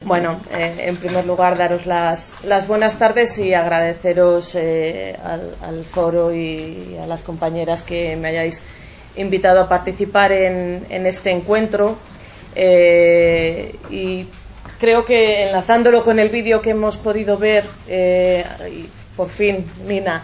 Bueno, en primer lugar, daros las buenas tardes y agradeceros al foro y a las compañeras que me hayáis invitado a participar en este encuentro. Y creo que enlazándolo con el vídeo que hemos podido ver, por fin, Nina,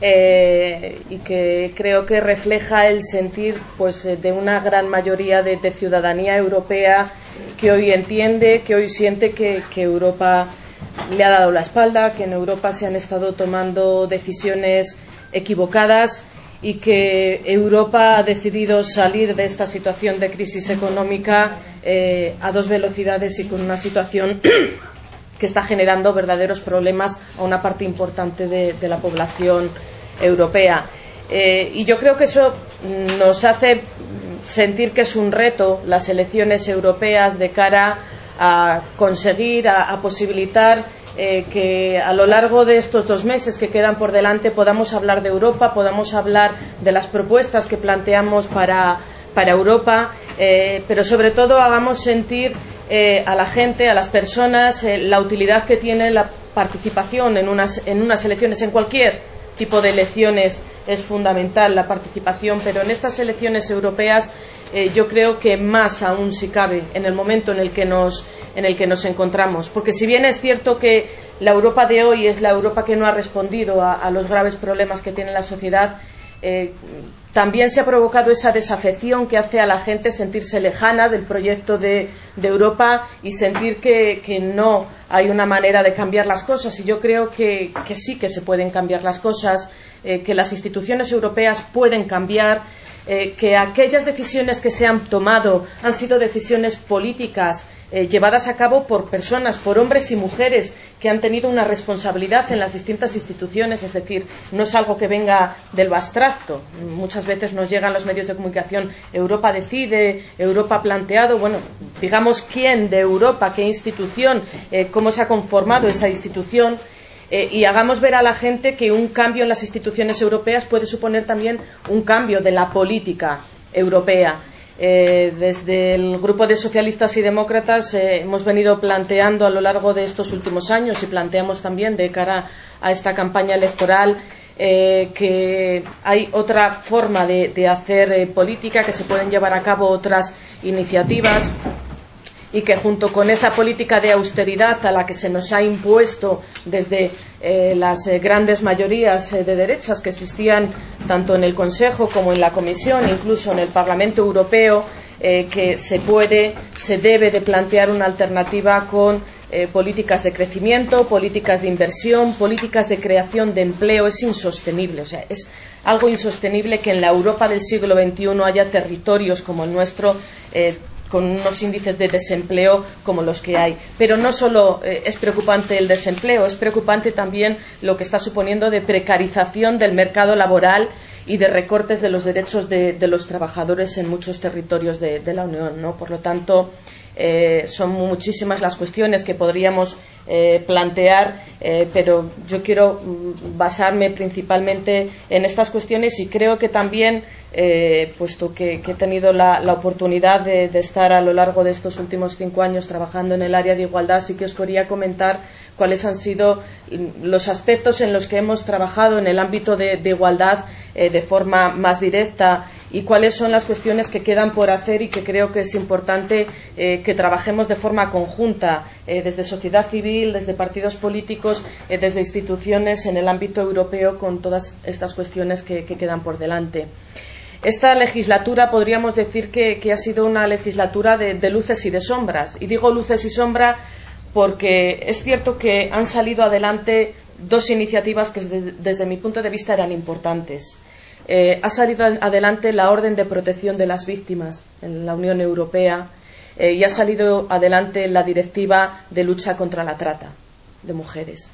y que creo que refleja el sentir pues de una gran mayoría de ciudadanía europea que hoy entiende, que hoy siente que Europa le ha dado la espalda, que en Europa se han estado tomando decisiones equivocadas y que Europa ha decidido salir de esta situación de crisis económica a dos velocidades y con una situación que está generando verdaderos problemas a una parte importante de la población europea. Y yo creo que eso nos hace sentir que es un reto las elecciones europeas de cara a conseguir, a posibilitar que a lo largo de estos 2 meses que quedan por delante podamos hablar de Europa, podamos hablar de las propuestas que planteamos para Europa, pero sobre todo hagamos sentir a la gente, a las personas, la utilidad que tiene la participación en unas elecciones. En cualquier tipo de elecciones es fundamental la participación, pero en estas elecciones europeas yo creo que más aún si cabe en el momento en el que nos encontramos, porque si bien es cierto que la Europa de hoy es la Europa que no ha respondido a los graves problemas que tiene la sociedad, también se ha provocado esa desafección que hace a la gente sentirse lejana del proyecto de Europa y sentir que no hay una manera de cambiar las cosas. Y yo creo que sí que se pueden cambiar las cosas, que las instituciones europeas pueden cambiar, que aquellas decisiones que se han tomado han sido decisiones políticas llevadas a cabo por personas, por hombres y mujeres que han tenido una responsabilidad en las distintas instituciones, es decir, no es algo que venga de lo abstracto. Muchas veces nos llegan los medios de comunicación: Europa decide, Europa ha planteado. Bueno, digamos quién de Europa, qué institución, cómo se ha conformado esa institución. Y hagamos ver a la gente que un cambio en las instituciones europeas puede suponer también un cambio de la política europea. Desde el grupo de socialistas y demócratas hemos venido planteando a lo largo de estos últimos años, y planteamos también de cara a esta campaña electoral, que hay otra forma de hacer política, que se pueden llevar a cabo otras iniciativas, y que junto con esa política de austeridad a la que se nos ha impuesto desde las grandes mayorías de derechas que existían tanto en el Consejo como en la Comisión, incluso en el Parlamento Europeo, que se debe de plantear una alternativa con políticas de crecimiento, políticas de inversión, políticas de creación de empleo. Es insostenible, o sea, es algo insostenible que en la Europa del siglo XXI haya territorios como el nuestro con unos índices de desempleo como los que hay. Pero no solo es preocupante el desempleo, es preocupante también lo que está suponiendo de precarización del mercado laboral y de recortes de los derechos de los trabajadores en muchos territorios de la Unión, ¿no? Por lo tanto, son muchísimas las cuestiones que podríamos plantear, pero yo quiero basarme principalmente en estas cuestiones, y creo que también, puesto que he tenido la oportunidad de estar a lo largo de estos últimos 5 años trabajando en el área de igualdad, sí que os quería comentar cuáles han sido los aspectos en los que hemos trabajado en el ámbito de igualdad de forma más directa, y cuáles son las cuestiones que quedan por hacer y que creo que es importante que trabajemos de forma conjunta, desde sociedad civil, desde partidos políticos, desde instituciones en el ámbito europeo, con todas estas cuestiones que quedan por delante. Esta legislatura podríamos decir que ha sido una legislatura de luces y de sombras, y digo luces y sombras porque es cierto que han salido adelante 2 iniciativas que desde mi punto de vista eran importantes. Ha salido adelante la orden de protección de las víctimas en la Unión Europea, y ha salido adelante la directiva de lucha contra la trata de mujeres.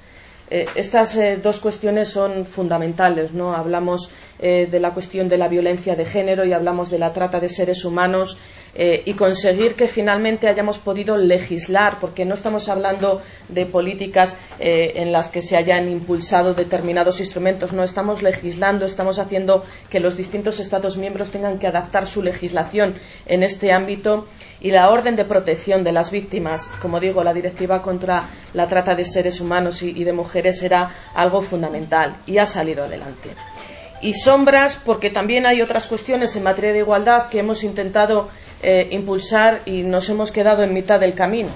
Estas dos cuestiones son fundamentales, ¿no? Hablamos de la cuestión de la violencia de género y hablamos de la trata de seres humanos, y conseguir que finalmente hayamos podido legislar, porque no estamos hablando de políticas en las que se hayan impulsado determinados instrumentos, no, estamos legislando, estamos haciendo que los distintos Estados miembros tengan que adaptar su legislación en este ámbito. Y la orden de protección de las víctimas, como digo, la directiva contra la trata de seres humanos y de mujeres era algo fundamental y ha salido adelante. Y sombras, porque también hay otras cuestiones en materia de igualdad que hemos intentado impulsar y nos hemos quedado en mitad del camino.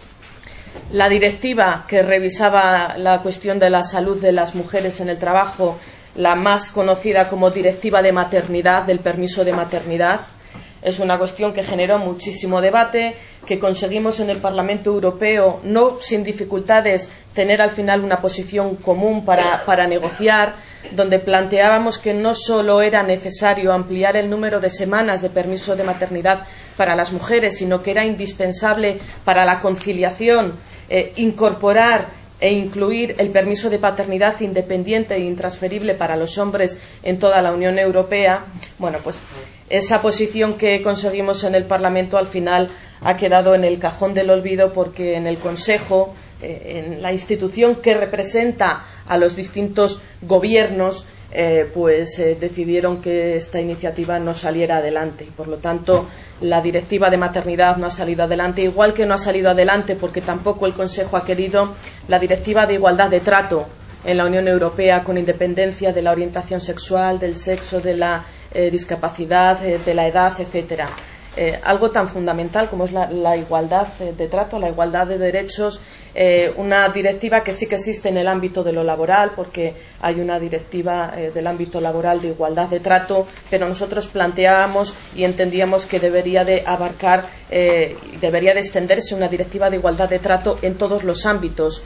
La directiva que revisaba la cuestión de la salud de las mujeres en el trabajo, la más conocida como directiva de maternidad, del permiso de maternidad, es una cuestión que generó muchísimo debate, que conseguimos en el Parlamento Europeo, no sin dificultades, tener al final una posición común para negociar, donde planteábamos que no solo era necesario ampliar el número de semanas de permiso de maternidad para las mujeres, sino que era indispensable para la conciliación incorporar e incluir el permiso de paternidad independiente e intransferible para los hombres en toda la Unión Europea. Bueno, pues esa posición que conseguimos en el Parlamento al final ha quedado en el cajón del olvido, porque en el Consejo, en la institución que representa a los distintos gobiernos, decidieron que esta iniciativa no saliera adelante y, por lo tanto, la directiva de maternidad no ha salido adelante, igual que no ha salido adelante porque tampoco el Consejo ha querido la directiva de igualdad de trato en la Unión Europea, con independencia de la orientación sexual, del sexo, de la discapacidad, de la edad, etcétera. Algo tan fundamental como es la igualdad de trato, la igualdad de derechos, una directiva que sí que existe en el ámbito de lo laboral, porque hay una directiva del ámbito laboral de igualdad de trato, pero nosotros planteábamos y entendíamos que debería de abarcar, debería de extenderse una directiva de igualdad de trato en todos los ámbitos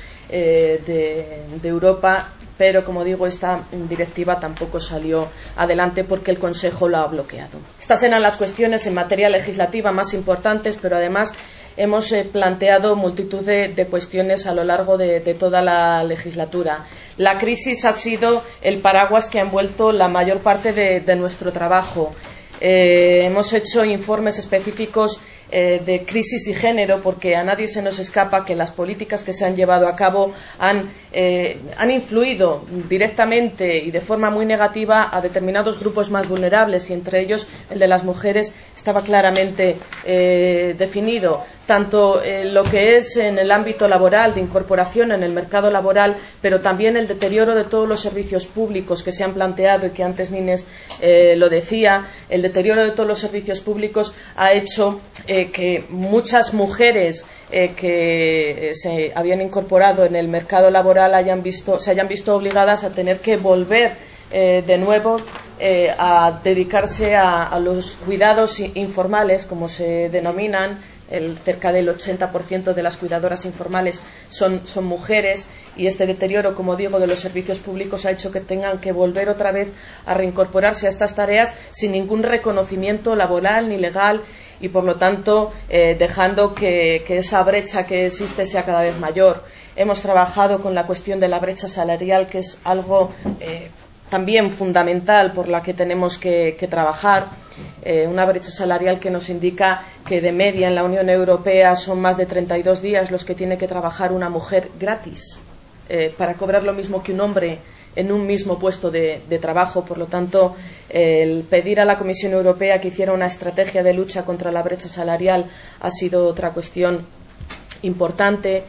de Europa. Pero, como digo, esta directiva tampoco salió adelante porque el Consejo la ha bloqueado. Estas eran las cuestiones en materia legislativa más importantes, pero además hemos planteado multitud de cuestiones a lo largo de toda la legislatura. La crisis ha sido el paraguas que ha envuelto la mayor parte de nuestro trabajo. Hemos hecho informes específicos de crisis y género, porque a nadie se nos escapa que las políticas que se han llevado a cabo han influido directamente y de forma muy negativa a determinados grupos más vulnerables, y entre ellos el de las mujeres estaba claramente definido, tanto lo que es en el ámbito laboral, de incorporación en el mercado laboral, pero también el deterioro de todos los servicios públicos que se han planteado y que antes Nines lo decía. El deterioro de todos los servicios públicos ha hecho que muchas mujeres que se habían incorporado en el mercado laboral se hayan visto obligadas a tener que volver de nuevo a dedicarse a los cuidados informales, como se denominan. Cerca del 80% de las cuidadoras informales son mujeres, y este deterioro, como digo, de los servicios públicos ha hecho que tengan que volver otra vez a reincorporarse a estas tareas sin ningún reconocimiento laboral ni legal, y por lo tanto dejando que esa brecha que existe sea cada vez mayor. Hemos trabajado con la cuestión de la brecha salarial, que es algo también fundamental por la que tenemos que trabajar, una brecha salarial que nos indica que de media en la Unión Europea son más de 32 días los que tiene que trabajar una mujer gratis para cobrar lo mismo que un hombre en un mismo puesto de trabajo. Por lo tanto, el pedir a la Comisión Europea que hiciera una estrategia de lucha contra la brecha salarial ha sido otra cuestión importante.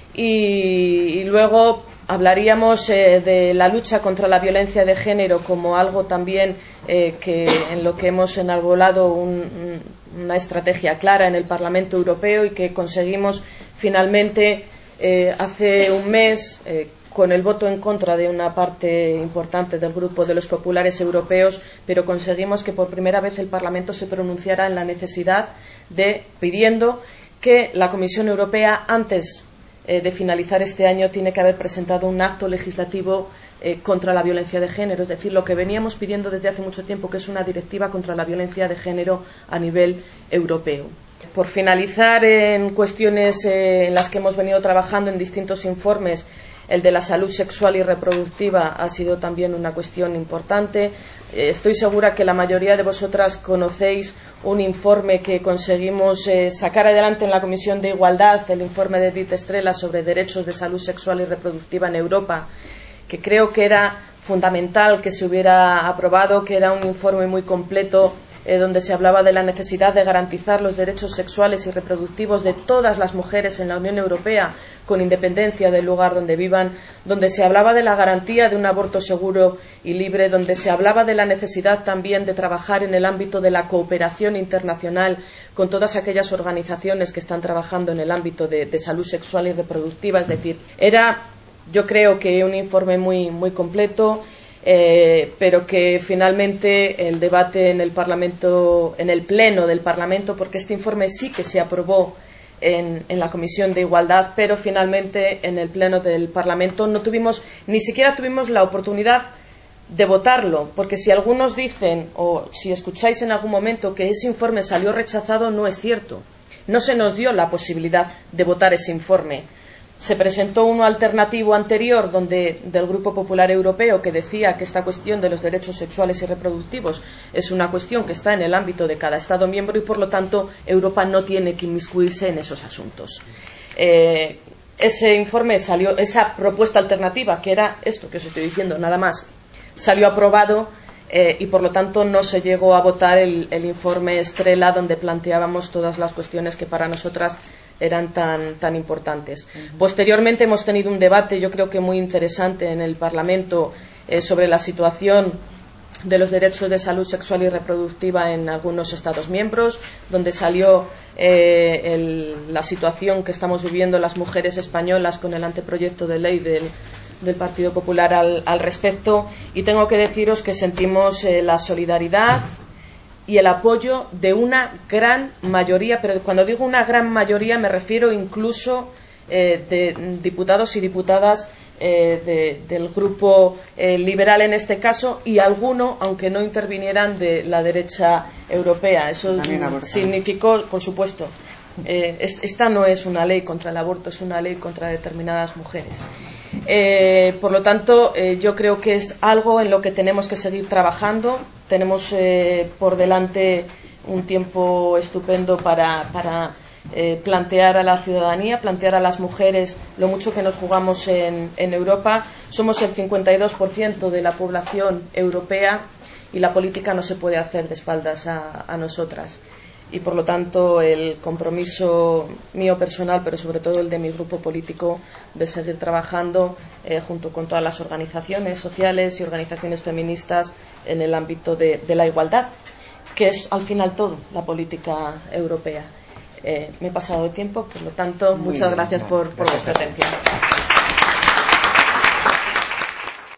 Y luego hablaríamos de la lucha contra la violencia de género como algo también en lo que hemos enarbolado una estrategia clara en el Parlamento Europeo, y que conseguimos finalmente hace un mes, con el voto en contra de una parte importante del grupo de los populares europeos, pero conseguimos que por primera vez el Parlamento se pronunciara en la necesidad pidiendo que la Comisión Europea, antes de finalizar este año, tiene que haber presentado un acto legislativo contra la violencia de género, es decir, lo que veníamos pidiendo desde hace mucho tiempo, que es una directiva contra la violencia de género a nivel europeo. Por finalizar, en cuestiones en las que hemos venido trabajando en distintos informes, el de la salud sexual y reproductiva ha sido también una cuestión importante. Estoy segura que la mayoría de vosotras conocéis un informe que conseguimos sacar adelante en la Comisión de Igualdad, el informe de Edith Estrela sobre derechos de salud sexual y reproductiva en Europa, que creo que era fundamental que se hubiera aprobado, que era un informe muy completo, donde se hablaba de la necesidad de garantizar los derechos sexuales y reproductivos de todas las mujeres en la Unión Europea, con independencia del lugar donde vivan, donde se hablaba de la garantía de un aborto seguro y libre, donde se hablaba de la necesidad también de trabajar en el ámbito de la cooperación internacional con todas aquellas organizaciones que están trabajando en el ámbito de salud sexual y reproductiva. Es decir, era, yo creo que un informe muy, muy completo, pero que finalmente el debate en el Parlamento, en el Pleno del Parlamento, porque este informe sí que se aprobó en la Comisión de Igualdad, pero finalmente en el Pleno del Parlamento ni siquiera tuvimos la oportunidad de votarlo, porque si algunos dicen, o si escucháis en algún momento que ese informe salió rechazado, no es cierto. No se nos dio la posibilidad de votar ese informe. Se presentó uno alternativo anterior del Grupo Popular Europeo, que decía que esta cuestión de los derechos sexuales y reproductivos es una cuestión que está en el ámbito de cada Estado miembro y, por lo tanto, Europa no tiene que inmiscuirse en esos asuntos. Ese informe salió, esa propuesta alternativa, que era esto que os estoy diciendo, nada más, salió aprobado y, por lo tanto, no se llegó a votar el informe Estrela, donde planteábamos todas las cuestiones que para nosotras eran tan importantes. Posteriormente hemos tenido un debate, yo creo que muy interesante, en el Parlamento sobre la situación de los derechos de salud sexual y reproductiva en algunos Estados miembros, donde salió la situación que estamos viviendo las mujeres españolas con el anteproyecto de ley del Partido Popular al respecto, y tengo que deciros que sentimos la solidaridad y el apoyo de una gran mayoría, pero cuando digo una gran mayoría me refiero incluso de diputados y diputadas del grupo liberal en este caso, y alguno, aunque no intervinieran, de la derecha europea. Eso significó, por supuesto, esta no es una ley contra el aborto, es una ley contra determinadas mujeres. Por lo tanto, yo creo que es algo en lo que tenemos que seguir trabajando. Tenemos por delante un tiempo estupendo para plantear a la ciudadanía, plantear a las mujeres lo mucho que nos jugamos en Europa. Somos el 52% de la población europea y la política no se puede hacer de espaldas a nosotras. Y, por lo tanto, el compromiso mío personal, pero sobre todo el de mi grupo político, de seguir trabajando junto con todas las organizaciones sociales y organizaciones feministas en el ámbito de la igualdad, que es al final todo la política europea. Me he pasado de tiempo, por lo tanto, muchas gracias por vuestra atención.